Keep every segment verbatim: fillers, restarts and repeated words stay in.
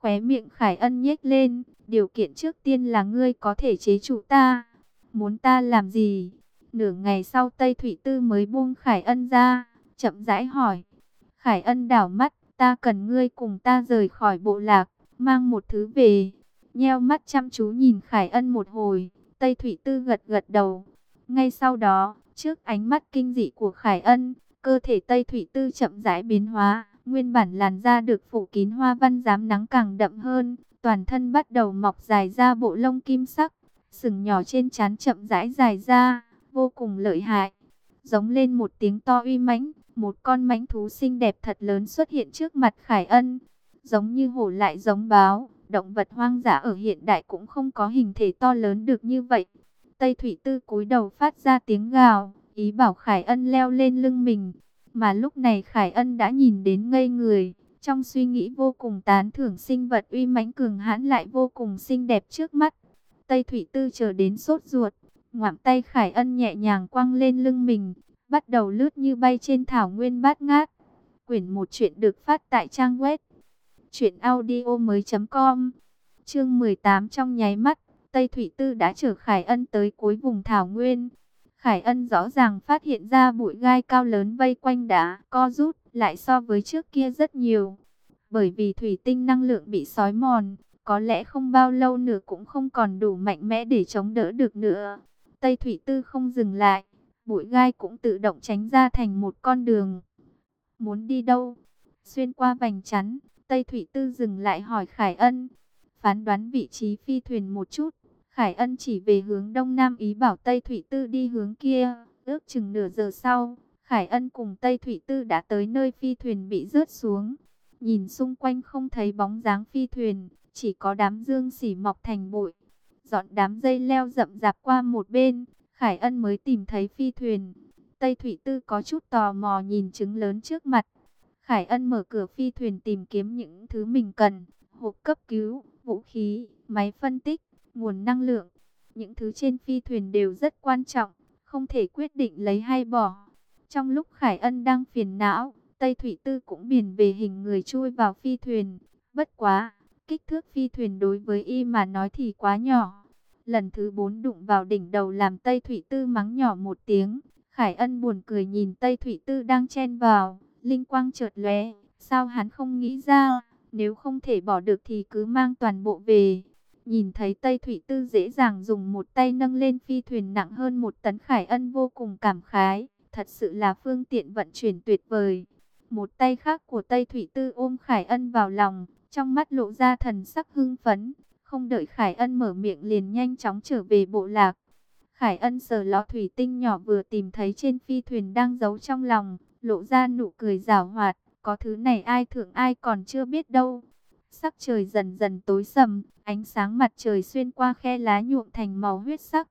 Khóe miệng Khải Ân nhếch lên, điều kiện trước tiên là ngươi có thể chế trụ ta. Muốn ta làm gì? Nửa ngày sau Tây Thủy Tư mới buông Khải Ân ra, chậm rãi hỏi. Khải Ân đảo mắt, ta cần ngươi cùng ta rời khỏi bộ lạc, mang một thứ về. Nheo mắt chăm chú nhìn Khải Ân một hồi, Tây Thủy Tư gật gật đầu. Ngay sau đó, trước ánh mắt kinh dị của Khải Ân, cơ thể Tây Thủy Tư chậm rãi biến hóa. Nguyên bản làn da được phủ kín hoa văn rám nắng càng đậm hơn, toàn thân bắt đầu mọc dài ra bộ lông kim sắc, sừng nhỏ trên trán chậm rãi dài ra, vô cùng lợi hại. Giống lên một tiếng to uy mãnh, một con mãnh thú xinh đẹp thật lớn xuất hiện trước mặt Khải Ân. Giống như hổ lại giống báo, động vật hoang dã ở hiện đại cũng không có hình thể to lớn được như vậy. Tây Thủy Tư cúi đầu phát ra tiếng gào, ý bảo Khải Ân leo lên lưng mình. Mà lúc này Khải Ân đã nhìn đến ngây người, trong suy nghĩ vô cùng tán thưởng sinh vật uy mãnh cường hãn lại vô cùng xinh đẹp trước mắt. Tây Thủy Tư chờ đến sốt ruột, ngoạm tay Khải Ân nhẹ nhàng quăng lên lưng mình, bắt đầu lướt như bay trên thảo nguyên bát ngát. Quyển một chuyện được phát tại trang web truyện audio mới chấm com. Chương mười tám trong nháy mắt, Tây Thủy Tư đã chở Khải Ân tới cuối vùng thảo nguyên. Khải Ân rõ ràng phát hiện ra bụi gai cao lớn vây quanh đã co rút lại so với trước kia rất nhiều. Bởi vì thủy tinh năng lượng bị xói mòn, có lẽ không bao lâu nữa cũng không còn đủ mạnh mẽ để chống đỡ được nữa. Tây Thủy Tư không dừng lại, bụi gai cũng tự động tránh ra thành một con đường. Muốn đi đâu? Xuyên qua vành chắn, Tây Thủy Tư dừng lại hỏi Khải Ân. Phán đoán vị trí phi thuyền một chút. Khải Ân chỉ về hướng đông nam ý bảo Tây Thủy Tư đi hướng kia. Ước chừng nửa giờ sau, Khải Ân cùng Tây Thủy Tư đã tới nơi phi thuyền bị rớt xuống. Nhìn xung quanh không thấy bóng dáng phi thuyền, chỉ có đám dương xỉ mọc thành bụi. Dọn đám dây leo rậm rạp qua một bên, Khải Ân mới tìm thấy phi thuyền. Tây Thủy Tư có chút tò mò nhìn trứng lớn trước mặt. Khải Ân mở cửa phi thuyền tìm kiếm những thứ mình cần, hộp cấp cứu, vũ khí, máy phân tích, nguồn năng lượng. Những thứ trên phi thuyền đều rất quan trọng, không thể quyết định lấy hay bỏ. Trong lúc Khải Ân đang phiền não, Tây Thủy Tư cũng biển về hình người chui vào phi thuyền. Bất quá, kích thước phi thuyền đối với y mà nói thì quá nhỏ. Lần thứ bốn đụng vào đỉnh đầu làm Tây Thủy Tư mắng nhỏ một tiếng. Khải Ân buồn cười nhìn Tây Thủy Tư đang chen vào, linh quang chợt lóe, sao hắn không nghĩ ra, nếu không thể bỏ được thì cứ mang toàn bộ về. Nhìn thấy Tây Thủy Tư dễ dàng dùng một tay nâng lên phi thuyền nặng hơn một tấn, Khải Ân vô cùng cảm khái, thật sự là phương tiện vận chuyển tuyệt vời. Một tay khác của Tây Thủy Tư ôm Khải Ân vào lòng, trong mắt lộ ra thần sắc hưng phấn, không đợi Khải Ân mở miệng liền nhanh chóng trở về bộ lạc. Khải Ân sờ lọ thủy tinh nhỏ vừa tìm thấy trên phi thuyền đang giấu trong lòng, lộ ra nụ cười giảo hoạt, có thứ này ai thượng ai còn chưa biết đâu. Sắc trời dần dần tối sầm, ánh sáng mặt trời xuyên qua khe lá nhuộm thành màu huyết sắc.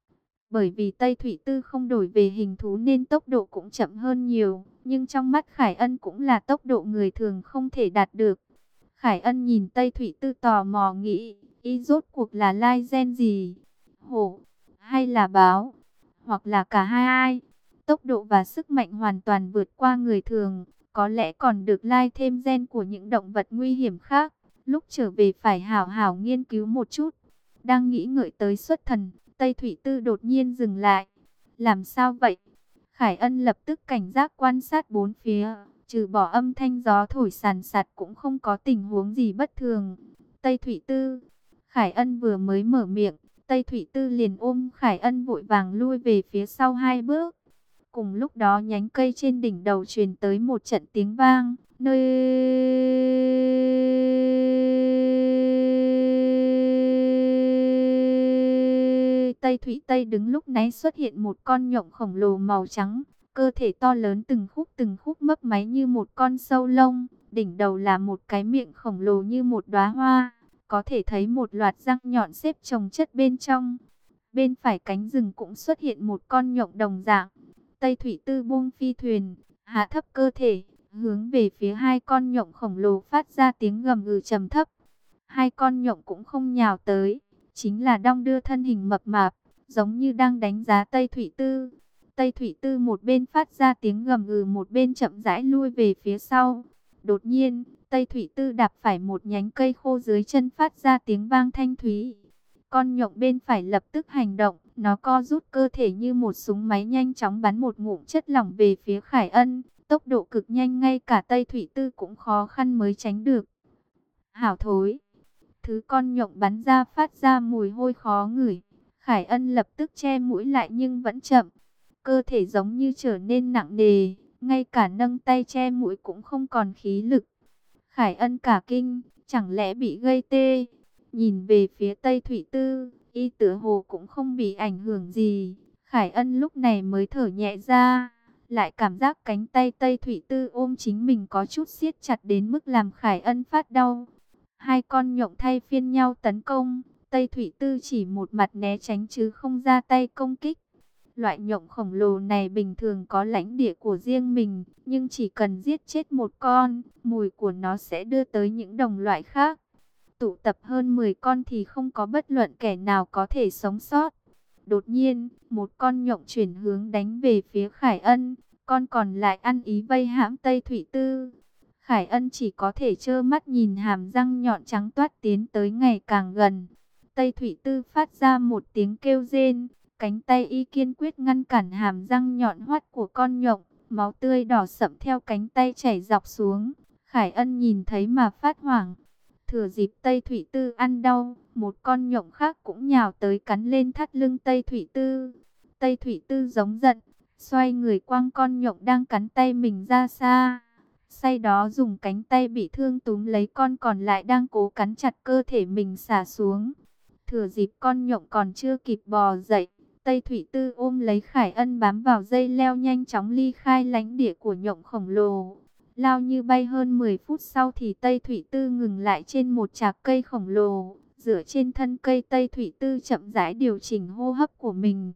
Bởi vì Tây Thủy Tư không đổi về hình thú nên tốc độ cũng chậm hơn nhiều, nhưng trong mắt Khải Ân cũng là tốc độ người thường không thể đạt được. Khải Ân nhìn Tây Thủy Tư tò mò nghĩ, y rốt cuộc là lai gen gì? Hổ, hay là báo, hoặc là cả hai ai? Tốc độ và sức mạnh hoàn toàn vượt qua người thường, có lẽ còn được lai thêm gen của những động vật nguy hiểm khác. Lúc trở về phải hảo hảo nghiên cứu một chút. Đang nghĩ ngợi tới xuất thần, Tây Thủy Tư đột nhiên dừng lại. Làm sao vậy? Khải Ân lập tức cảnh giác quan sát bốn phía, trừ bỏ âm thanh gió thổi sàn sạt cũng không có tình huống gì bất thường. Tây Thủy Tư, Khải Ân vừa mới mở miệng, Tây Thủy Tư liền ôm Khải Ân vội vàng lui về phía sau hai bước. Cùng lúc đó nhánh cây trên đỉnh đầu truyền tới một trận tiếng vang, nơi Tây Thủy Tây đứng lúc nãy xuất hiện một con nhộng khổng lồ màu trắng, cơ thể to lớn từng khúc từng khúc mấp máy như một con sâu lông, đỉnh đầu là một cái miệng khổng lồ như một đóa hoa, có thể thấy một loạt răng nhọn xếp chồng chất bên trong. Bên phải cánh rừng cũng xuất hiện một con nhộng đồng dạng. Tây Thủy Tư buông phi thuyền, hạ thấp cơ thể, hướng về phía hai con nhộng khổng lồ phát ra tiếng gầm gừ trầm thấp. Hai con nhộng cũng không nhào tới, chính là đong đưa thân hình mập mạp, giống như đang đánh giá Tây Thủy Tư. Tây Thủy Tư một bên phát ra tiếng gầm gừ một bên chậm rãi lui về phía sau. Đột nhiên, Tây Thủy Tư đạp phải một nhánh cây khô dưới chân phát ra tiếng vang thanh thúy. Con nhộng bên phải lập tức hành động, nó co rút cơ thể như một súng máy nhanh chóng bắn một ngụm chất lỏng về phía Khải Ân. Tốc độ cực nhanh, ngay cả Tây Thủy Tư cũng khó khăn mới tránh được. Hảo thối! Thứ con nhộng bắn ra phát ra mùi hôi khó ngửi. Khải Ân lập tức che mũi lại nhưng vẫn chậm. Cơ thể giống như trở nên nặng nề, ngay cả nâng tay che mũi cũng không còn khí lực. Khải Ân cả kinh, chẳng lẽ bị gây tê? Nhìn về phía Tây Thủy Tư, y tựa hồ cũng không bị ảnh hưởng gì. Khải Ân lúc này mới thở nhẹ ra, lại cảm giác cánh tay Tây Thủy Tư ôm chính mình có chút siết chặt đến mức làm Khải Ân phát đau. Hai con nhộng thay phiên nhau tấn công, Tây Thủy Tư chỉ một mặt né tránh chứ không ra tay công kích. Loại nhộng khổng lồ này bình thường có lãnh địa của riêng mình, nhưng chỉ cần giết chết một con, mùi của nó sẽ đưa tới những đồng loại khác. Tụ tập hơn mười con thì không có bất luận kẻ nào có thể sống sót. Đột nhiên, một con nhộng chuyển hướng đánh về phía Khải Ân, con còn lại ăn ý vây hãm Tây Thủy Tư. Khải Ân chỉ có thể trơ mắt nhìn hàm răng nhọn trắng toát tiến tới ngày càng gần. Tây Thủy Tư phát ra một tiếng kêu rên, cánh tay y kiên quyết ngăn cản hàm răng nhọn hoắt của con nhộng, máu tươi đỏ sẫm theo cánh tay chảy dọc xuống. Khải Ân nhìn thấy mà phát hoảng. Thừa dịp Tây Thủy Tư ăn đau, một con nhộng khác cũng nhào tới cắn lên thắt lưng Tây Thủy Tư. Tây Thủy Tư giống giận, xoay người quăng con nhộng đang cắn tay mình ra xa. Sau đó dùng cánh tay bị thương túm lấy con còn lại đang cố cắn chặt cơ thể mình xả xuống. Thừa dịp con nhộng còn chưa kịp bò dậy, Tây Thủy Tư ôm lấy Khải Ân bám vào dây leo nhanh chóng ly khai lãnh địa của nhộng khổng lồ. Lao như bay hơn mười phút sau thì Tây Thủy Tư ngừng lại trên một chạc cây khổng lồ. Dựa trên thân cây, Tây Thủy Tư chậm rãi điều chỉnh hô hấp của mình.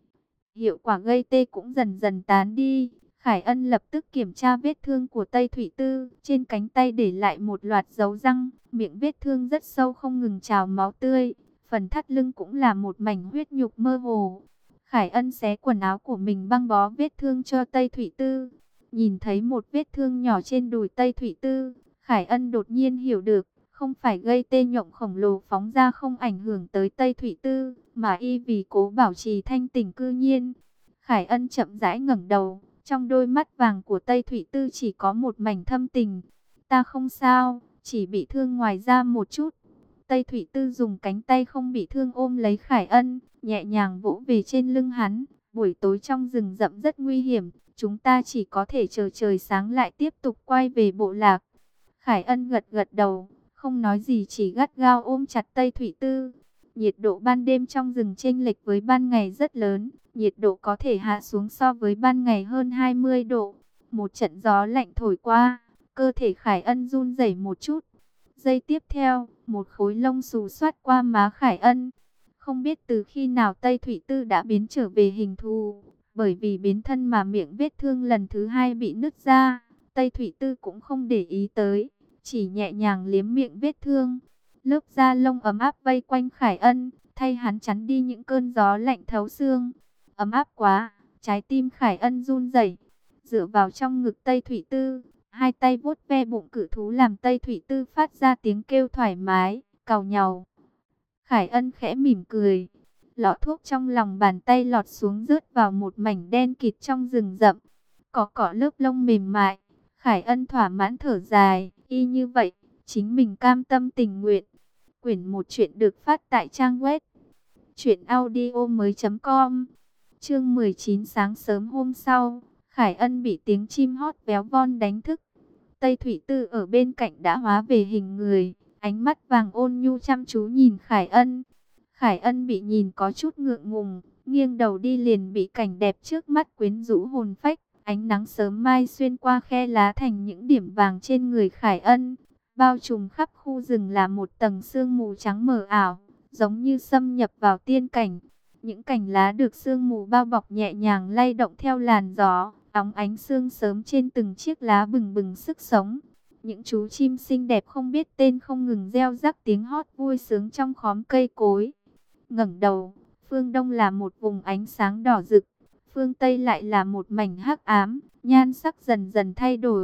Hiệu quả gây tê cũng dần dần tán đi. Khải Ân lập tức kiểm tra vết thương của Tây Thủy Tư. Trên cánh tay để lại một loạt dấu răng, miệng vết thương rất sâu không ngừng trào máu tươi. Phần thắt lưng cũng là một mảnh huyết nhục mơ hồ. Khải Ân xé quần áo của mình băng bó vết thương cho Tây Thủy Tư. Nhìn thấy một vết thương nhỏ trên đùi Tây Thủy Tư, Khải Ân đột nhiên hiểu được, không phải gây tê nhộng khổng lồ phóng ra không ảnh hưởng tới Tây Thủy Tư, mà y vì cố bảo trì thanh tỉnh cư nhiên. Khải Ân chậm rãi ngẩng đầu, trong đôi mắt vàng của Tây Thủy Tư chỉ có một mảnh thâm tình. Ta không sao, chỉ bị thương ngoài da một chút. Tây Thủy Tư dùng cánh tay không bị thương ôm lấy Khải Ân, nhẹ nhàng vỗ về trên lưng hắn. Buổi tối trong rừng rậm rất nguy hiểm, chúng ta chỉ có thể chờ trời sáng lại tiếp tục quay về bộ lạc. Khải Ân gật gật đầu, không nói gì, chỉ gắt gao ôm chặt Tây Thủy Tư. Nhiệt độ ban đêm trong rừng chênh lệch với ban ngày rất lớn, nhiệt độ có thể hạ xuống so với ban ngày hơn hai mươi độ. Một trận gió lạnh thổi qua, cơ thể Khải Ân run rẩy một chút. Giây tiếp theo, một khối lông xù xoát qua má Khải Ân. Không biết từ khi nào Tây Thủy Tư đã biến trở về hình thù. Bởi vì biến thân mà miệng vết thương lần thứ hai bị nứt ra, Tây Thủy Tư cũng không để ý tới, chỉ nhẹ nhàng liếm miệng vết thương. Lớp da lông ấm áp vây quanh Khải Ân, thay hắn chắn đi những cơn gió lạnh thấu xương. Ấm áp quá, trái tim Khải Ân run rẩy, dựa vào trong ngực Tây Thủy Tư, hai tay vuốt ve bụng cự thú làm Tây Thủy Tư phát ra tiếng kêu thoải mái, cào nhàu. Khải Ân khẽ mỉm cười. Lọ thuốc trong lòng bàn tay lọt xuống rớt vào một mảnh đen kịt trong rừng rậm. Có cỏ lớp lông mềm mại. Khải Ân thỏa mãn thở dài. Y như vậy, chính mình cam tâm tình nguyện. Quyển một chuyện được phát tại trang web truyện audio mới chấm com. Chương mười chín, sáng sớm hôm sau, Khải Ân bị tiếng chim hót véo von đánh thức. Tây Thủy Tư ở bên cạnh đã hóa về hình người, ánh mắt vàng ôn nhu chăm chú nhìn Khải Ân. Khải Ân bị nhìn có chút ngượng ngùng, nghiêng đầu đi liền bị cảnh đẹp trước mắt quyến rũ hồn phách. Ánh nắng sớm mai xuyên qua khe lá thành những điểm vàng trên người Khải Ân. Bao trùm khắp khu rừng là một tầng sương mù trắng mờ ảo, giống như xâm nhập vào tiên cảnh. Những cành lá được sương mù bao bọc nhẹ nhàng lay động theo làn gió, óng ánh sương sớm trên từng chiếc lá bừng bừng sức sống. Những chú chim xinh đẹp không biết tên không ngừng reo rắc tiếng hót vui sướng trong khóm cây cối. Ngẩng đầu, phương đông là một vùng ánh sáng đỏ rực, phương tây lại là một mảnh hắc ám, nhan sắc dần dần thay đổi.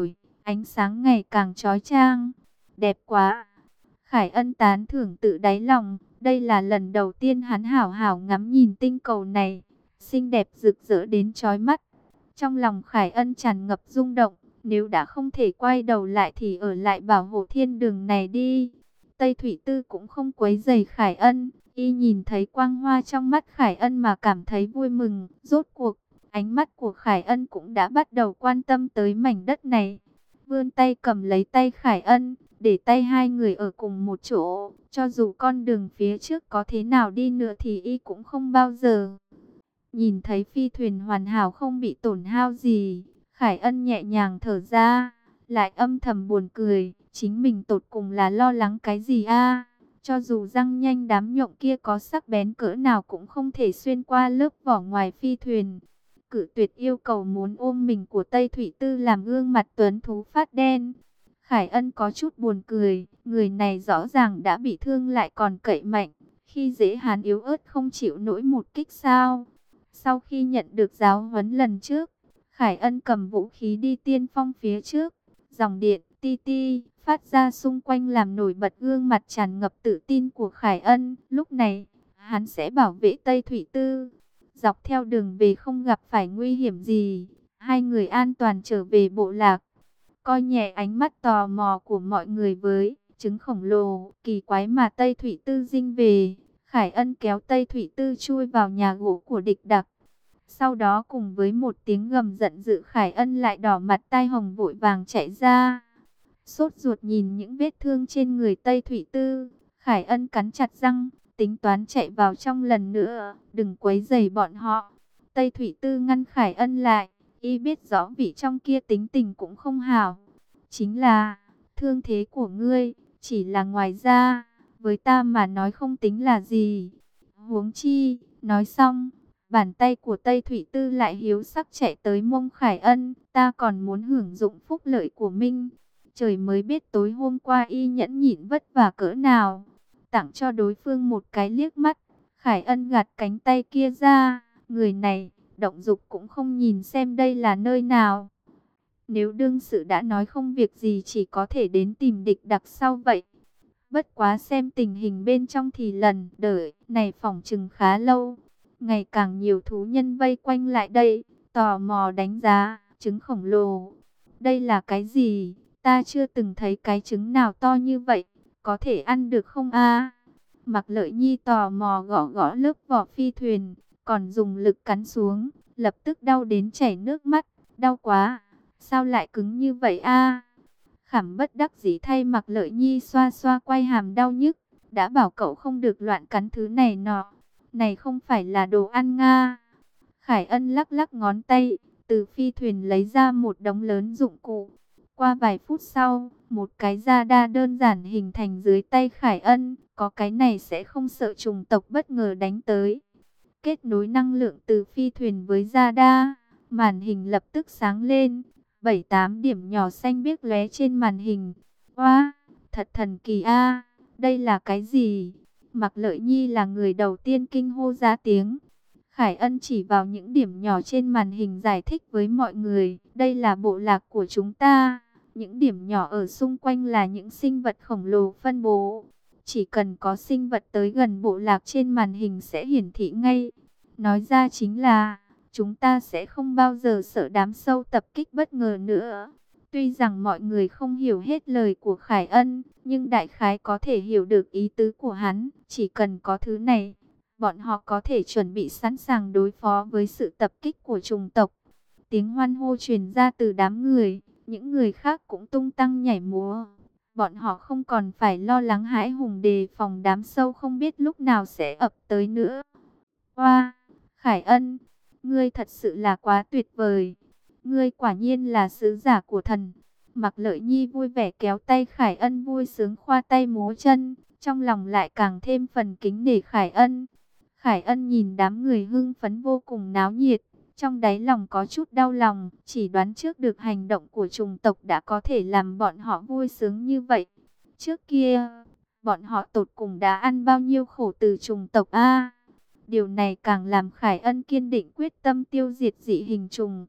ánh sáng ngày càng chói chang. Đẹp quá! Khải Ân tán thưởng tự đáy lòng, đây là lần đầu tiên hắn hảo hảo ngắm nhìn tinh cầu này, xinh đẹp rực rỡ đến chói mắt. Trong lòng Khải Ân tràn ngập rung động, nếu đã không thể quay đầu lại thì ở lại bảo hộ thiên đường này đi. Tây Thủy Tư cũng không quấy rầy Khải Ân, y nhìn thấy quang hoa trong mắt Khải Ân mà cảm thấy vui mừng. Rốt cuộc, ánh mắt của Khải Ân cũng đã bắt đầu quan tâm tới mảnh đất này. Vươn tay cầm lấy tay Khải Ân, để tay hai người ở cùng một chỗ. Cho dù con đường phía trước có thế nào đi nữa thì y cũng không bao giờ. Nhìn thấy phi thuyền hoàn hảo không bị tổn hao gì, Khải Ân nhẹ nhàng thở ra, lại âm thầm buồn cười. Chính mình tột cùng là lo lắng cái gì a? Cho dù răng nhanh đám nhộng kia có sắc bén cỡ nào cũng không thể xuyên qua lớp vỏ ngoài phi thuyền. Cự tuyệt yêu cầu muốn ôm mình của Tây Thủy Tư làm gương mặt tuấn thú phát đen. Khải Ân có chút buồn cười, người này rõ ràng đã bị thương lại còn cậy mạnh, khi dễ hắn yếu ớt không chịu nổi một kích sao. Sau khi nhận được giáo huấn lần trước, Khải Ân cầm vũ khí đi tiên phong phía trước, dòng điện ti ti phát ra xung quanh làm nổi bật gương mặt tràn ngập tự tin của Khải Ân. Lúc này, hắn sẽ bảo vệ Tây Thủy Tư. Dọc theo đường về không gặp phải nguy hiểm gì, hai người an toàn trở về bộ lạc. Coi nhẹ ánh mắt tò mò của mọi người với trứng khổng lồ kỳ quái mà Tây Thủy Tư dinh về, Khải Ân kéo Tây Thủy Tư chui vào nhà gỗ của địch đặc. Sau đó cùng với một tiếng gầm giận dữ, Khải Ân lại đỏ mặt tai hồng vội vàng chạy ra. Sốt ruột nhìn những vết thương trên người Tây Thủy Tư, Khải Ân cắn chặt răng, tính toán chạy vào trong lần nữa, đừng quấy rầy bọn họ. Tây Thủy Tư ngăn Khải Ân lại, y biết rõ vị trong kia tính tình cũng không hảo. Chính là, thương thế của ngươi, chỉ là ngoài ra, với ta mà nói không tính là gì. Huống chi, nói xong, bàn tay của Tây Thủy Tư lại hiếu sắc chạy tới mông Khải Ân, ta còn muốn hưởng dụng phúc lợi của Minh. Trời mới biết tối hôm qua y nhẫn nhịn vất vả cỡ nào. Tặng cho đối phương một cái liếc mắt, Khải Ân gạt cánh tay kia ra, người này, động dục cũng không nhìn xem đây là nơi nào. Nếu đương sự đã nói không việc gì chỉ có thể đến tìm địch đặc sau vậy. Bất quá xem tình hình bên trong thì lần đợi này phỏng chừng khá lâu. Ngày càng nhiều thú nhân vây quanh lại đây, tò mò đánh giá, trứng khổng lồ. Đây là cái gì? Ta chưa từng thấy cái trứng nào to như vậy, có thể ăn được không a? Mạc Lợi Nhi tò mò gõ gõ lớp vỏ phi thuyền, còn dùng lực cắn xuống, lập tức đau đến chảy nước mắt, đau quá, sao lại cứng như vậy a? Khảm bất đắc dĩ thay Mạc Lợi Nhi xoa xoa quai hàm đau nhức, đã bảo cậu không được loạn cắn thứ này nọ, này không phải là đồ ăn nga. Khải Ân lắc lắc ngón tay, từ phi thuyền lấy ra một đống lớn dụng cụ. Qua vài phút sau, một cái radar đơn giản hình thành dưới tay Khải Ân, có cái này sẽ không sợ chủng tộc bất ngờ đánh tới. Kết nối năng lượng từ phi thuyền với radar, màn hình lập tức sáng lên, bảy tám điểm nhỏ xanh biếc lóe trên màn hình. Wow, thật thần kỳ a, đây là cái gì? Mạc Lợi Nhi là người đầu tiên kinh hô ra tiếng. Khải Ân chỉ vào những điểm nhỏ trên màn hình giải thích với mọi người, đây là bộ lạc của chúng ta. Những điểm nhỏ ở xung quanh là những sinh vật khổng lồ phân bố. Chỉ cần có sinh vật tới gần bộ lạc trên màn hình sẽ hiển thị ngay. Nói ra chính là, chúng ta sẽ không bao giờ sợ đám sâu tập kích bất ngờ nữa. Tuy rằng mọi người không hiểu hết lời của Khải Ân, nhưng đại khái có thể hiểu được ý tứ của hắn. Chỉ cần có thứ này, bọn họ có thể chuẩn bị sẵn sàng đối phó với sự tập kích của chủng tộc. Tiếng hoan hô truyền ra từ đám người, những người khác cũng tung tăng nhảy múa. Bọn họ không còn phải lo lắng hãi hùng đề phòng đám sâu không biết lúc nào sẽ ập tới nữa. Wow, Khải Ân, ngươi thật sự là quá tuyệt vời. Ngươi quả nhiên là sứ giả của thần. Mạc Lợi Nhi vui vẻ kéo tay Khải Ân vui sướng khoa tay múa chân, trong lòng lại càng thêm phần kính nể Khải Ân. Khải Ân nhìn đám người hưng phấn vô cùng náo nhiệt, trong đáy lòng có chút đau lòng, chỉ đoán trước được hành động của chủng tộc đã có thể làm bọn họ vui sướng như vậy. Trước kia, bọn họ tột cùng đã ăn bao nhiêu khổ từ chủng tộc a? Điều này càng làm Khải Ân kiên định quyết tâm tiêu diệt dị hình trùng.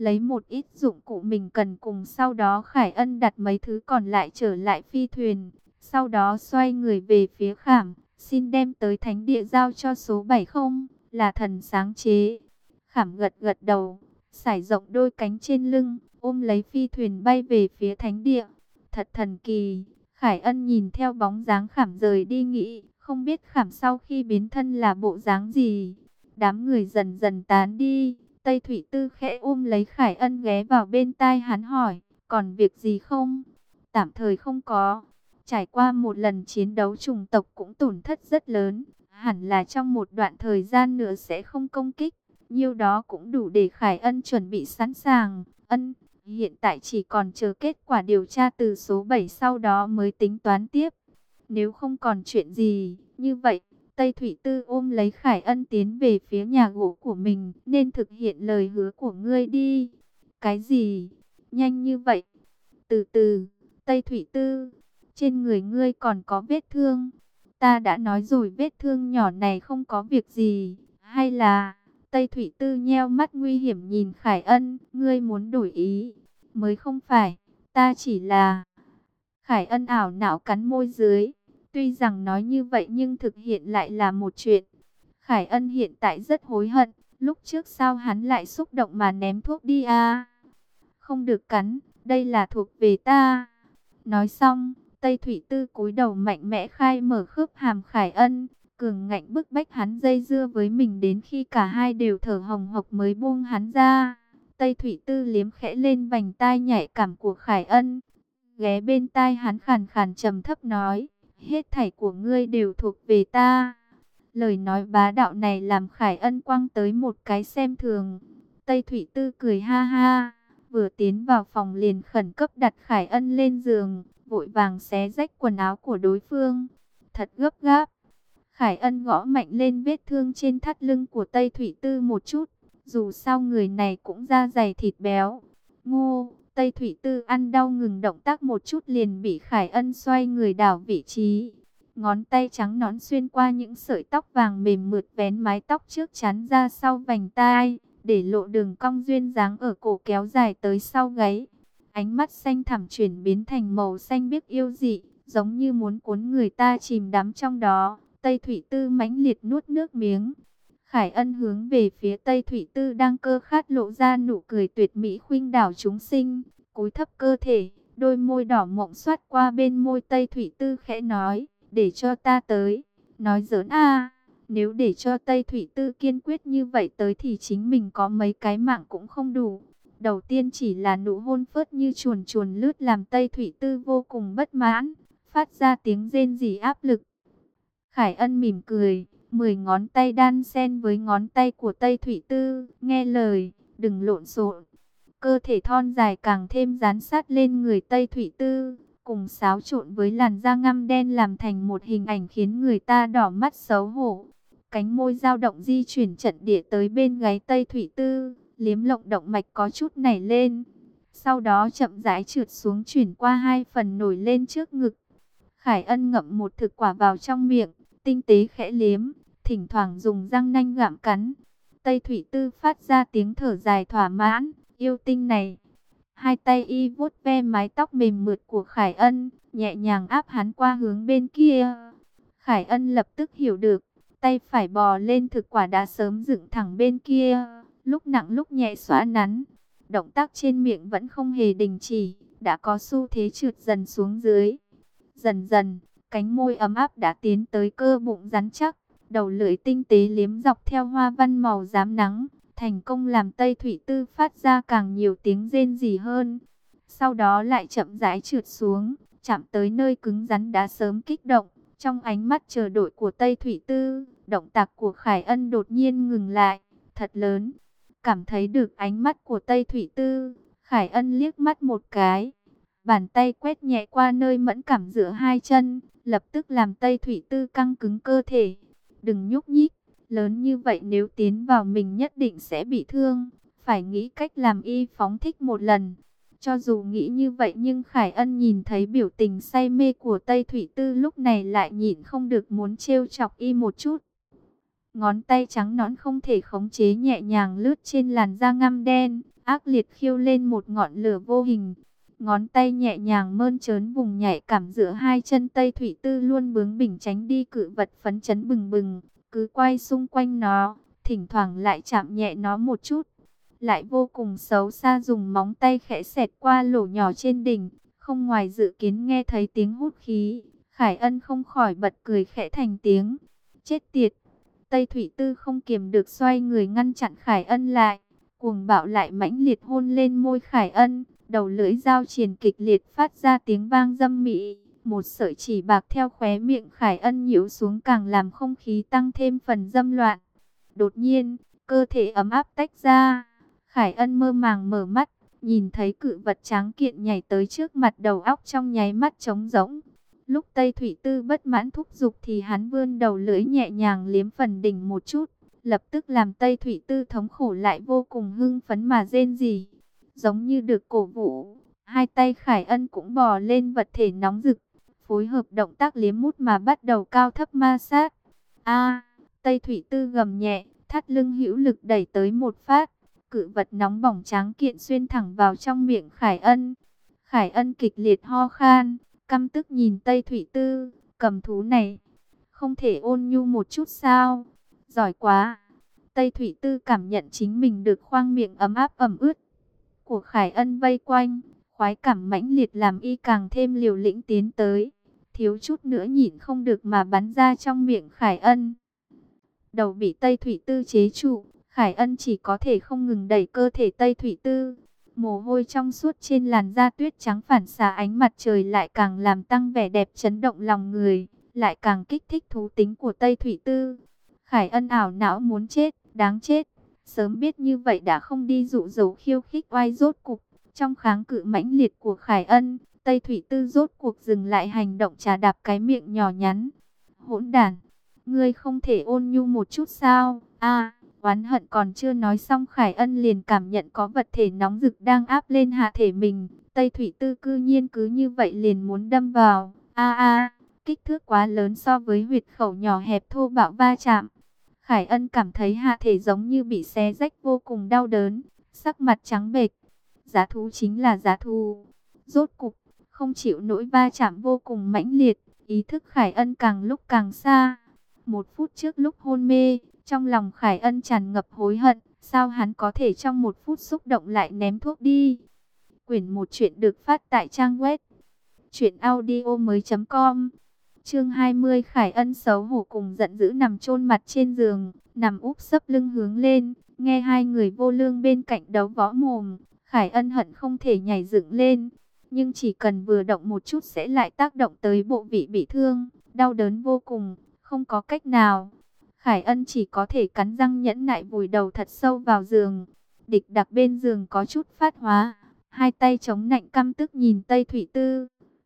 lấy một ít dụng cụ mình cần cùng, sau đó Khải Ân đặt mấy thứ còn lại trở lại phi thuyền, sau đó xoay người về phía Khảm, xin đem tới thánh địa giao cho số bảy không, là thần sáng chế. Khảm gật gật đầu, sải rộng đôi cánh trên lưng, ôm lấy phi thuyền bay về phía thánh địa. Thật thần kỳ. Khải Ân nhìn theo bóng dáng Khảm rời đi nghĩ, không biết Khảm sau khi biến thân là bộ dáng gì. Đám người dần dần tán đi, Tây Thủy Tư khẽ ôm lấy Khải Ân ghé vào bên tai hắn hỏi, còn việc gì không? Tạm thời không có. Trải qua một lần chiến đấu chủng tộc cũng tổn thất rất lớn, hẳn là trong một đoạn thời gian nữa sẽ không công kích. Nhiêu đó cũng đủ để Khải Ân chuẩn bị sẵn sàng. Ân, hiện tại chỉ còn chờ kết quả điều tra từ số bảy, sau đó mới tính toán tiếp. Nếu không còn chuyện gì, như vậy, Tây Thủy Tư ôm lấy Khải Ân tiến về phía nhà gỗ của mình, nên thực hiện lời hứa của ngươi đi. Cái gì? Nhanh như vậy? Từ từ, Tây Thủy Tư, trên người ngươi còn có vết thương. Ta đã nói rồi vết thương nhỏ này không có việc gì, hay là... Tây Thủy Tư nheo mắt nguy hiểm nhìn Khải Ân, ngươi muốn đổi ý, mới không phải, ta chỉ là... Khải Ân ảo não cắn môi dưới, tuy rằng nói như vậy nhưng thực hiện lại là một chuyện. Khải Ân hiện tại rất hối hận, lúc trước sao hắn lại xúc động mà ném thuốc đi à? Không được cắn, đây là thuộc về ta. Nói xong, Tây Thủy Tư cúi đầu mạnh mẽ khai mở khớp hàm Khải Ân, cường ngạnh bức bách hắn dây dưa với mình đến khi cả hai đều thở hồng hộc mới buông hắn ra. Tây Thủy Tư liếm khẽ lên vành tai nhạy cảm của Khải Ân, ghé bên tai hắn khàn khàn trầm thấp nói, hết thảy của ngươi đều thuộc về ta. Lời nói bá đạo này làm Khải Ân quăng tới một cái xem thường. Tây Thủy Tư cười ha ha, vừa tiến vào phòng liền khẩn cấp đặt Khải Ân lên giường, vội vàng xé rách quần áo của đối phương. Thật gấp gáp. Khải Ân gõ mạnh lên vết thương trên thắt lưng của Tây Thủy Tư một chút, dù sao người này cũng da dày thịt béo. Ngô, Tây Thủy Tư ăn đau ngừng động tác một chút liền bị Khải Ân xoay người đảo vị trí. Ngón tay trắng nõn xuyên qua những sợi tóc vàng mềm mượt vén mái tóc trước chắn ra sau vành tai, để lộ đường cong duyên dáng ở cổ kéo dài tới sau gáy. Ánh mắt xanh thẳm chuyển biến thành màu xanh biếc yêu dị, giống như muốn cuốn người ta chìm đắm trong đó. Tây Thủy Tư mãnh liệt nuốt nước miếng. Khải Ân hướng về phía Tây Thủy Tư đang cơ khát lộ ra nụ cười tuyệt mỹ khuynh đảo chúng sinh, cúi thấp cơ thể, đôi môi đỏ mọng xoát qua bên môi Tây Thủy Tư khẽ nói, để cho ta tới. Nói giỡn à, nếu để cho Tây Thủy Tư kiên quyết như vậy tới thì chính mình có mấy cái mạng cũng không đủ. Đầu tiên chỉ là nụ hôn phớt như chuồn chuồn lướt làm Tây Thủy Tư vô cùng bất mãn, phát ra tiếng rên rỉ áp lực. Khải Ân mỉm cười, mười ngón tay đan xen với ngón tay của Tây Thủy Tư, nghe lời, đừng lộn xộn. Cơ thể thon dài càng thêm dán sát lên người Tây Thủy Tư, cùng xáo trộn với làn da ngăm đen làm thành một hình ảnh khiến người ta đỏ mắt xấu hổ. Cánh môi dao động di chuyển trận địa tới bên gáy Tây Thủy Tư, liếm lộng động mạch có chút nảy lên. Sau đó chậm rãi trượt xuống chuyển qua hai phần nổi lên trước ngực. Khải Ân ngậm một thực quả vào trong miệng, tinh tế khẽ liếm, thỉnh thoảng dùng răng nanh gặm cắn. Tây Thủy Tư phát ra tiếng thở dài thỏa mãn, yêu tinh này. Hai tay y vuốt ve mái tóc mềm mượt của Khải Ân, nhẹ nhàng áp hắn qua hướng bên kia. Khải Ân lập tức hiểu được, tay phải bò lên thực quả đã sớm dựng thẳng bên kia, lúc nặng lúc nhẹ xóa nắn. Động tác trên miệng vẫn không hề đình chỉ, đã có xu thế trượt dần xuống dưới. Dần dần, cánh môi ấm áp đã tiến tới cơ bụng rắn chắc, đầu lưỡi tinh tế liếm dọc theo hoa văn màu rám nắng, thành công làm Tây Thủy Tư phát ra càng nhiều tiếng rên rỉ hơn. Sau đó lại chậm rãi trượt xuống, chạm tới nơi cứng rắn đã sớm kích động. Trong ánh mắt chờ đợi của Tây Thủy Tư, động tác của Khải Ân đột nhiên ngừng lại, thật lớn. Cảm thấy được ánh mắt của Tây Thủy Tư, Khải Ân liếc mắt một cái. Bàn tay quét nhẹ qua nơi mẫn cảm giữa hai chân, lập tức làm Tây Thủy Tư căng cứng cơ thể. Đừng nhúc nhích, lớn như vậy nếu tiến vào mình nhất định sẽ bị thương. Phải nghĩ cách làm y phóng thích một lần. Cho dù nghĩ như vậy nhưng Khải Ân nhìn thấy biểu tình say mê của Tây Thủy Tư lúc này lại nhịn không được muốn trêu chọc y một chút. Ngón tay trắng nõn không thể khống chế nhẹ nhàng lướt trên làn da ngăm đen, ác liệt khiêu lên một ngọn lửa vô hình. Ngón tay nhẹ nhàng mơn trớn vùng nhạy cảm giữa hai chân Tây Thủy Tư luôn bướng bỉnh tránh đi cự vật phấn chấn bừng bừng, cứ quay xung quanh nó, thỉnh thoảng lại chạm nhẹ nó một chút. Lại vô cùng xấu xa dùng móng tay khẽ xẹt qua lỗ nhỏ trên đỉnh, không ngoài dự kiến nghe thấy tiếng hút khí. Khải Ân không khỏi bật cười khẽ thành tiếng. Chết tiệt! Tây Thủy Tư không kiềm được xoay người ngăn chặn Khải Ân lại. Cuồng bạo lại mãnh liệt hôn lên môi Khải Ân. Đầu lưỡi dao triền kịch liệt phát ra tiếng vang dâm mỹ. Một sợi chỉ bạc theo khóe miệng Khải Ân nhiễu xuống càng làm không khí tăng thêm phần dâm loạn. Đột nhiên, cơ thể ấm áp tách ra. Khải Ân mơ màng mở mắt, nhìn thấy cự vật tráng kiện nhảy tới trước mặt, đầu óc trong nháy mắt trống rỗng. Lúc Tây Thủy Tư bất mãn thúc giục thì hắn vươn đầu lưỡi nhẹ nhàng liếm phần đỉnh một chút, lập tức làm Tây Thủy Tư thống khổ lại vô cùng hưng phấn mà rên rỉ. Giống như được cổ vũ, hai tay Khải Ân cũng bò lên vật thể nóng rực, phối hợp động tác liếm mút mà bắt đầu cao thấp ma sát. A, Tây Thủy Tư gầm nhẹ, thắt lưng hữu lực đẩy tới một phát, cự vật nóng bỏng tráng kiện xuyên thẳng vào trong miệng Khải Ân. Khải Ân kịch liệt ho khan, căm tức nhìn Tây Thủy Tư, cầm thú này, không thể ôn nhu một chút sao? Giỏi quá! Tây Thủy Tư cảm nhận chính mình được khoang miệng ấm áp ẩm ướt của Khải Ân vây quanh, khoái cảm mãnh liệt làm y càng thêm liều lĩnh tiến tới, thiếu chút nữa nhịn không được mà bắn ra trong miệng Khải Ân. Đầu bị Tây Thủy Tư chế trụ, Khải Ân chỉ có thể không ngừng đẩy cơ thể Tây Thủy Tư. Mồ hôi trong suốt trên làn da tuyết trắng phản xạ ánh mặt trời lại càng làm tăng vẻ đẹp chấn động lòng người, lại càng kích thích thú tính của Tây Thủy Tư. Khải Ân ảo não muốn chết, đáng chết. Sớm biết như vậy đã không đi dụ dỗ khiêu khích oai. Rốt cục, trong kháng cự mãnh liệt của Khải Ân, Tây Thủy Tư rốt cuộc dừng lại hành động trà đạp cái miệng nhỏ nhắn. Hỗn đản, ngươi không thể ôn nhu một chút sao? A, oán hận còn chưa nói xong, Khải Ân liền cảm nhận có vật thể nóng rực đang áp lên hạ thể mình. Tây Thủy Tư cư nhiên cứ như vậy liền muốn đâm vào. A a, kích thước quá lớn so với huyệt khẩu nhỏ hẹp thô bạo va chạm. Khải Ân cảm thấy hạ thể giống như bị xé rách, vô cùng đau đớn, sắc mặt trắng bệch. Giá thú chính là giá thú. Rốt cục, không chịu nỗi va chạm vô cùng mãnh liệt, ý thức Khải Ân càng lúc càng xa. Một phút trước lúc hôn mê, trong lòng Khải Ân tràn ngập hối hận, sao hắn có thể trong một phút xúc động lại ném thuốc đi. Quyển một chuyện được phát tại trang web truyện audio mới chấm com. Chương hai mươi. Khải Ân xấu hổ cùng giận dữ nằm chôn mặt trên giường, nằm úp sấp lưng hướng lên, nghe hai người vô lương bên cạnh đấu võ mồm. Khải Ân hận không thể nhảy dựng lên, nhưng chỉ cần vừa động một chút sẽ lại tác động tới bộ vị bị thương, đau đớn vô cùng, không có cách nào. Khải Ân chỉ có thể cắn răng nhẫn nại vùi đầu thật sâu vào giường. Địch Đặc bên giường có chút phát hóa, hai tay chống nạnh căm tức nhìn Tây Thủy Tư.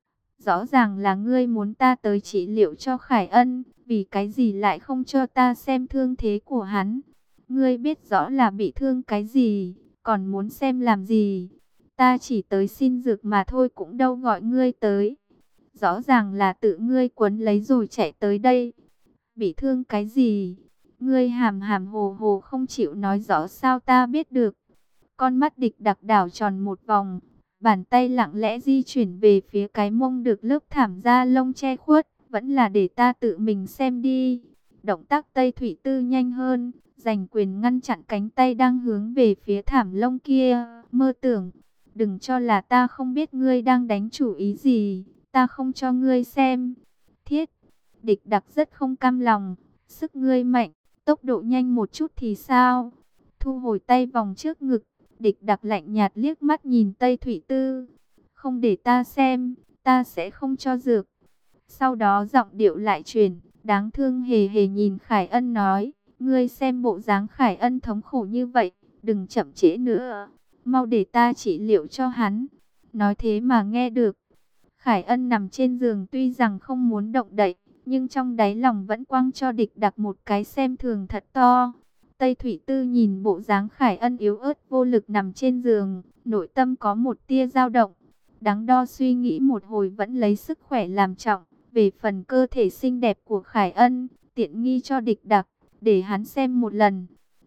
Rõ ràng là ngươi muốn ta tới trị liệu cho Khải Ân, vì cái gì lại không cho ta xem thương thế của hắn? Ngươi biết rõ là bị thương cái gì, còn muốn xem làm gì? Ta chỉ tới xin dược mà thôi, cũng đâu gọi ngươi tới. Rõ ràng là tự ngươi quấn lấy rồi chạy tới đây. Bị thương cái gì? Ngươi hàm hàm hồ hồ không chịu nói rõ sao ta biết được? Con mắt Địch Đặc đảo tròn một vòng, bàn tay lặng lẽ di chuyển về phía cái mông được lớp thảm da lông che khuất. Vẫn là để ta tự mình xem đi. Động tác Tây Thủy Tư nhanh hơn, giành quyền ngăn chặn cánh tay đang hướng về phía thảm lông kia. Mơ tưởng, đừng cho là ta không biết ngươi đang đánh chủ ý gì, ta không cho ngươi xem. Thiết, Địch Đặc rất không cam lòng, sức ngươi mạnh, tốc độ nhanh một chút thì sao? Thu hồi tay vòng trước ngực, Địch Đặc lạnh nhạt liếc mắt nhìn Tây Thủy Tư. Không để ta xem, ta sẽ không cho dược. Sau đó giọng điệu lại chuyển, đáng thương hề hề nhìn Khải Ân nói, ngươi xem bộ dáng Khải Ân thống khổ như vậy, đừng chậm trễ nữa, mau để ta trị liệu cho hắn. Nói thế mà nghe được. Khải Ân nằm trên giường tuy rằng không muốn động đậy, nhưng trong đáy lòng vẫn quăng cho Địch Đặc một cái xem thường thật to. Tây Thủy Tư nhìn bộ dáng Khải Ân yếu ớt vô lực nằm trên giường, nội tâm có một tia dao động. Đắn đo suy nghĩ một hồi vẫn lấy sức khỏe làm trọng. Về phần cơ thể xinh đẹp của Khải Ân, tiện nghi cho Địch Đặc, để hắn xem một lần.